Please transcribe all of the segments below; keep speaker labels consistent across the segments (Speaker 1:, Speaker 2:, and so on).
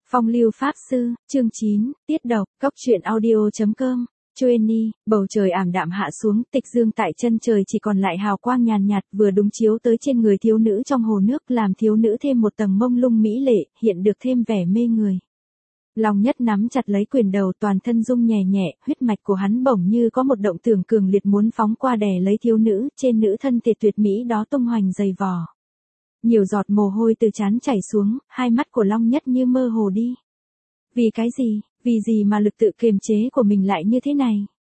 Speaker 1: Phong lưu pháp sư, chương 9, tiết độc, cóc truyện audio.com, Chueni, bầu trời ảm đạm hạ xuống, tịch dương tại chân trời chỉ còn lại hào quang nhàn nhạt vừa đúng chiếu tới trên người thiếu nữ trong hồ nước làm thiếu nữ thêm một tầng mông lung mỹ lệ, hiện được thêm vẻ mê người. Long Nhất nắm chặt lấy quyền đầu toàn thân rung nhẹ nhẹ, huyết mạch của hắn bỗng như có một động tưởng cường liệt muốn phóng qua đè lấy thiếu nữ, trên nữ thân tiệt tuyệt mỹ đó tung hoành dày vò. Nhiều giọt mồ hôi từ trán chảy xuống, hai mắt của Long Nhất như mơ hồ đi. Vì cái gì, vì gì mà lực tự kiềm chế của mình lại như thế này?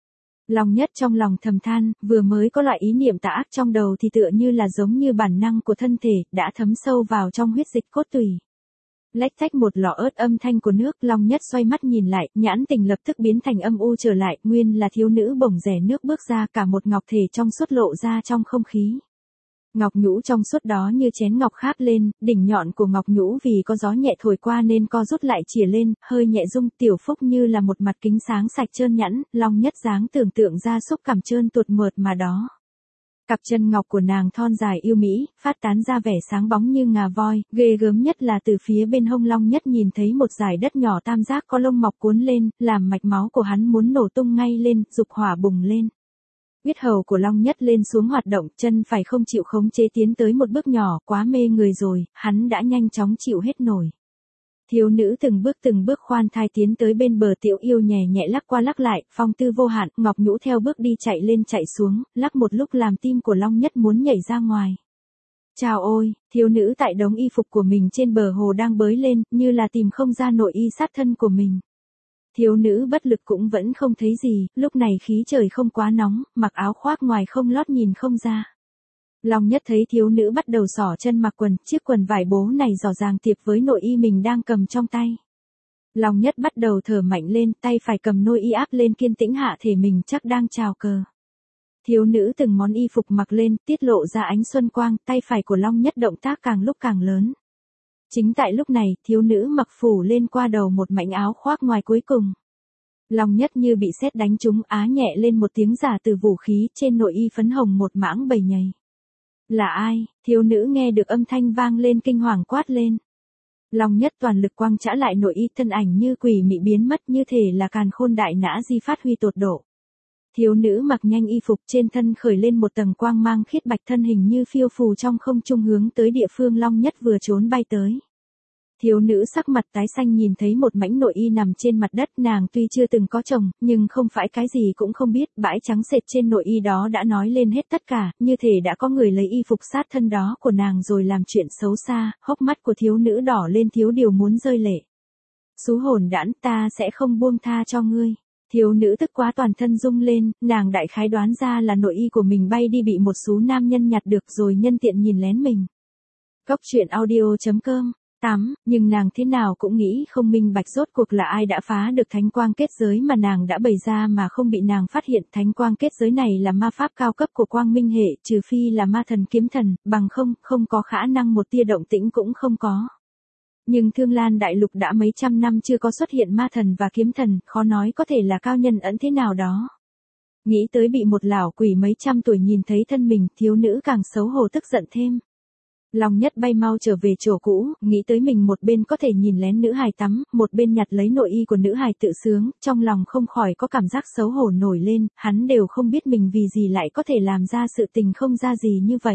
Speaker 1: Long Nhất trong lòng thầm than, vừa mới có loại ý niệm tà ác trong đầu thì tựa như là giống như bản năng của thân thể, đã thấm sâu vào trong huyết dịch cốt tủy. Lách tách một lọ ớt âm thanh của nước, Long Nhất xoay mắt nhìn lại, nhãn tình lập tức biến thành âm u trở lại, nguyên là thiếu nữ bồng rẻ nước bước ra, cả một ngọc thể trong suốt lộ ra trong không khí. Ngọc nhũ trong suốt đó như chén ngọc khác lên, đỉnh nhọn của ngọc nhũ vì có gió nhẹ thổi qua nên co rút lại chìa lên, hơi nhẹ rung, tiểu phúc như là một mặt kính sáng sạch trơn nhẵn, Long Nhất dáng tưởng tượng ra xúc cảm trơn tuột mượt mà đó. Cặp chân ngọc của nàng thon dài yêu mỹ, phát tán ra vẻ sáng bóng như ngà voi, ghê gớm nhất là từ phía bên hông Long Nhất nhìn thấy một dải đất nhỏ tam giác có lông mọc cuốn lên, làm mạch máu của hắn muốn nổ tung ngay lên, dục hỏa bùng lên. Huyết hầu của Long Nhất lên xuống hoạt động, chân phải không chịu khống chế tiến tới một bước nhỏ, quá mê người rồi, hắn đã nhanh chóng chịu hết nổi. Thiếu nữ từng bước khoan thai tiến tới bên bờ tiểu yêu nhẹ nhẹ lắc qua lắc lại, phong tư vô hạn, ngọc nhũ theo bước đi chạy lên chạy xuống, lắc một lúc làm tim của Long Nhất muốn nhảy ra ngoài. Chào ôi, thiếu nữ tại đống y phục của mình trên bờ hồ đang bới lên, như là tìm không ra nội y sát thân của mình. Thiếu nữ bất lực cũng vẫn không thấy gì, lúc này khí trời không quá nóng, mặc áo khoác ngoài không lót nhìn không ra. Long Nhất thấy thiếu nữ bắt đầu xỏ chân mặc quần, chiếc quần vải bố này rõ ràng tiệp với nội y mình đang cầm trong tay. Long Nhất bắt đầu thở mạnh lên, tay phải cầm nội y áp lên kiên tĩnh hạ thể mình chắc đang chào cờ. Thiếu nữ từng món y phục mặc lên, tiết lộ ra ánh xuân quang, tay phải của Long Nhất động tác càng lúc càng lớn. Chính tại lúc này, thiếu nữ mặc phủ lên qua đầu một mảnh áo khoác ngoài cuối cùng. Long Nhất như bị sét đánh trúng, á nhẹ lên một tiếng giả từ vũ khí, trên nội y phấn hồng một mảng bầy nhầy. Là ai? Thiếu nữ nghe được âm thanh vang lên kinh hoàng quát lên. Long Nhất toàn lực quăng chã lại nội y, thân ảnh như quỷ mị biến mất, như thể là càn khôn đại nã di phát huy tột độ. Thiếu nữ mặc nhanh y phục, trên thân khởi lên một tầng quang mang khiết bạch, thân hình như phiêu phù trong không trung hướng tới địa phương Long Nhất vừa trốn bay tới. Thiếu nữ sắc mặt tái xanh nhìn thấy một mảnh nội y nằm trên mặt đất, nàng tuy chưa từng có chồng, nhưng không phải cái gì cũng không biết, bãi trắng sệt trên nội y đó đã nói lên hết tất cả, như thể đã có người lấy y phục sát thân đó của nàng rồi làm chuyện xấu xa, hốc mắt của thiếu nữ đỏ lên thiếu điều muốn rơi lệ. Xú hồn đãn, ta sẽ không buông tha cho ngươi. Thiếu nữ tức quá toàn thân rung lên, nàng đại khái đoán ra là nội y của mình bay đi bị một số nam nhân nhặt được rồi nhân tiện nhìn lén mình. Cóc truyện audio.com nhưng nàng thế nào cũng nghĩ không minh bạch rốt cuộc là ai đã phá được thánh quang kết giới mà nàng đã bày ra mà không bị nàng phát hiện. Thánh quang kết giới này là ma pháp cao cấp của quang minh hệ, trừ phi là ma thần kiếm thần, bằng không có khả năng một tia động tĩnh cũng không có. Nhưng Thương Lan Đại Lục đã mấy trăm năm chưa có xuất hiện ma thần và kiếm thần, khó nói có thể là cao nhân ẩn thế nào đó. Nghĩ tới bị một lão quỷ mấy trăm tuổi nhìn thấy thân mình, thiếu nữ càng xấu hổ tức giận thêm. Long Nhất bay mau trở về chỗ cũ, nghĩ tới mình một bên có thể nhìn lén nữ hài tắm, một bên nhặt lấy nội y của nữ hài tự sướng, trong lòng không khỏi có cảm giác xấu hổ nổi lên, hắn đều không biết mình vì gì lại có thể làm ra sự tình không ra gì như vậy.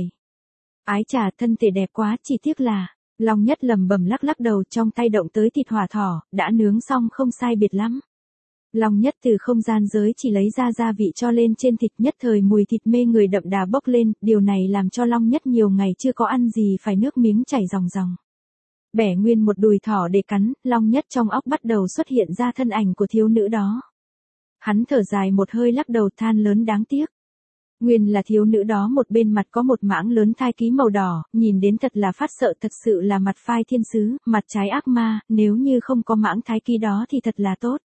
Speaker 1: Ái chà, thân thể đẹp quá, chỉ tiếc là, Long Nhất lẩm bẩm lắc đầu, trong tay động tới thịt hỏa thỏ, đã nướng xong không sai biệt lắm. Long Nhất từ không gian giới chỉ lấy ra gia vị cho lên trên thịt, nhất thời mùi thịt mê người đậm đà bốc lên, điều này làm cho Long Nhất nhiều ngày chưa có ăn gì phải nước miếng chảy ròng ròng. Bẻ nguyên một đùi thỏ để cắn, Long Nhất trong óc bắt đầu xuất hiện ra thân ảnh của thiếu nữ đó. Hắn thở dài một hơi lắc đầu than lớn đáng tiếc. Nguyên là thiếu nữ đó một bên mặt có một mảng lớn thai ký màu đỏ, nhìn đến thật là phát sợ, thật sự là mặt phai thiên sứ, mặt trái ác ma, nếu như không có mảng thai ký đó thì thật là tốt.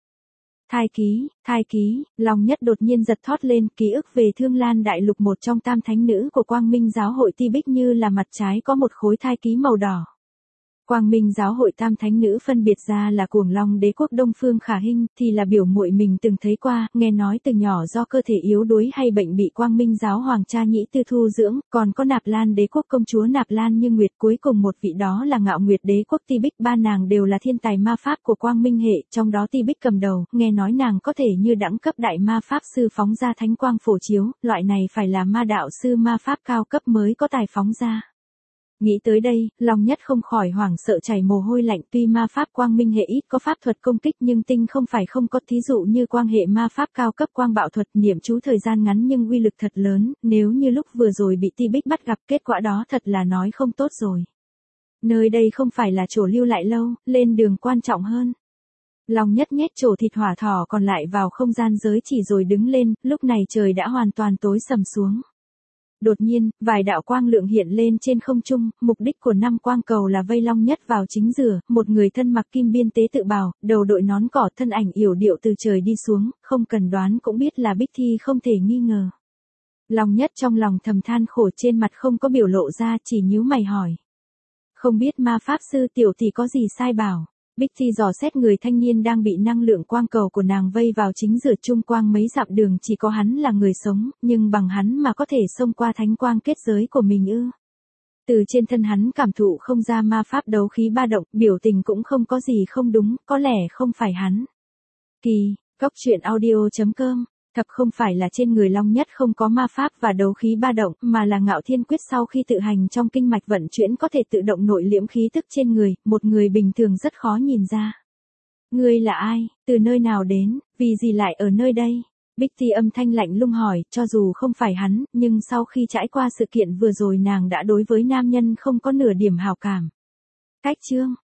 Speaker 1: Thai ký, Long Nhất đột nhiên giật thót lên, ký ức về Thương Lan Đại Lục, một trong tam thánh nữ của Quang Minh giáo hội Ti Bích, như là mặt trái có một khối thai ký màu đỏ. Quang Minh giáo hội tam thánh nữ phân biệt ra là Cuồng Long đế quốc Đông Phương Khả Hinh, thì là biểu muội mình từng thấy qua, nghe nói từ nhỏ do cơ thể yếu đuối hay bệnh bị Quang Minh giáo hoàng cha Nhĩ Tư thu dưỡng, còn có Nạp Lan đế quốc công chúa Nạp Lan Như Nguyệt, cuối cùng một vị đó là Ngạo Nguyệt đế quốc Ti Bích, ba nàng đều là thiên tài ma pháp của Quang Minh hệ, trong đó Ti Bích cầm đầu, nghe nói nàng có thể như đẳng cấp đại ma pháp sư phóng ra thánh quang phổ chiếu, loại này phải là ma đạo sư ma pháp cao cấp mới có tài phóng ra. Nghĩ tới đây, Long Nhất không khỏi hoảng sợ chảy mồ hôi lạnh, tuy ma pháp Quang Minh hệ ít có pháp thuật công kích nhưng tinh không phải không có, thí dụ như quang hệ ma pháp cao cấp quang bạo thuật, niệm chú thời gian ngắn nhưng uy lực thật lớn, nếu như lúc vừa rồi bị Ti Bích bắt gặp kết quả đó thật là nói không tốt rồi. Nơi đây không phải là chỗ lưu lại lâu, lên đường quan trọng hơn. Long Nhất nhét chỗ thịt hỏa thỏ còn lại vào không gian giới chỉ rồi đứng lên, lúc này trời đã hoàn toàn tối sầm xuống. Đột nhiên, vài đạo quang lượng hiện lên trên không trung, mục đích của 5 quang cầu là vây Long Nhất vào chính giữa, một người thân mặc kim biên tế tự bào, đầu đội nón cỏ, thân ảnh yểu điệu từ trời đi xuống, không cần đoán cũng biết là Bích Thi không thể nghi ngờ. Long Nhất trong lòng thầm than khổ, trên mặt không có biểu lộ ra, chỉ nhíu mày hỏi. Không biết ma pháp sư tiểu thì có gì sai bảo. Bích Thi dò xét người thanh niên đang bị năng lượng quang cầu của nàng vây vào chính giữa, trung quang mấy dặm đường, chỉ có hắn là người sống, nhưng bằng hắn mà có thể xông qua thánh quang kết giới của mình ư? Từ trên thân hắn cảm thụ không ra ma pháp đấu khí ba động, biểu tình cũng không có gì không đúng, có lẽ không phải hắn. Kỳ, Góc truyện audio.com. Thật không phải là trên người Long Nhất không có ma pháp và đấu khí ba động, mà là Ngạo Thiên Quyết sau khi tự hành trong kinh mạch vận chuyển có thể tự động nội liễm khí tức trên người, một người bình thường rất khó nhìn ra. Ngươi là ai, từ nơi nào đến, vì gì lại ở nơi đây? Bích Thi âm thanh lạnh lùng hỏi, cho dù không phải hắn, nhưng sau khi trải qua sự kiện vừa rồi nàng đã đối với nam nhân không có nửa điểm hảo cảm. Cách chương